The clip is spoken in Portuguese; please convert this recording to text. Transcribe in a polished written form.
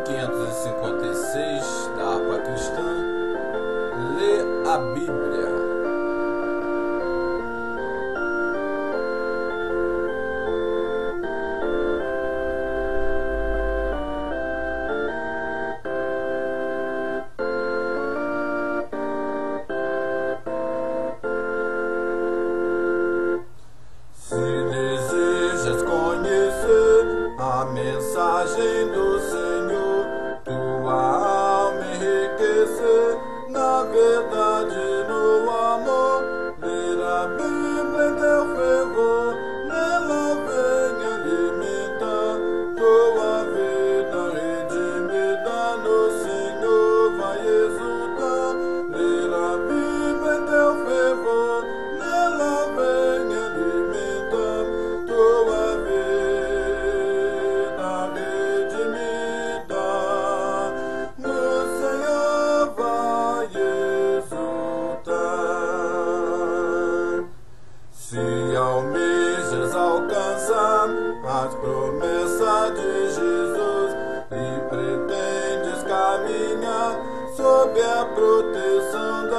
556 da Harpa Cristã, lê a Bíblia. Se desejas conhecer a mensagem do Senhor, tua alma enriquecer na verdade, no amor, ler a Bíblia em teu fervor, nela vem alimentar tua vida redimida, no Senhor vai exultar. Ler a Bíblia em teu fervor, nela vem alimentar tua vida redimida, no Senhor vai exultar. Se almejas alcançar as promessas de Jesus e pretendes caminhar sob a proteção da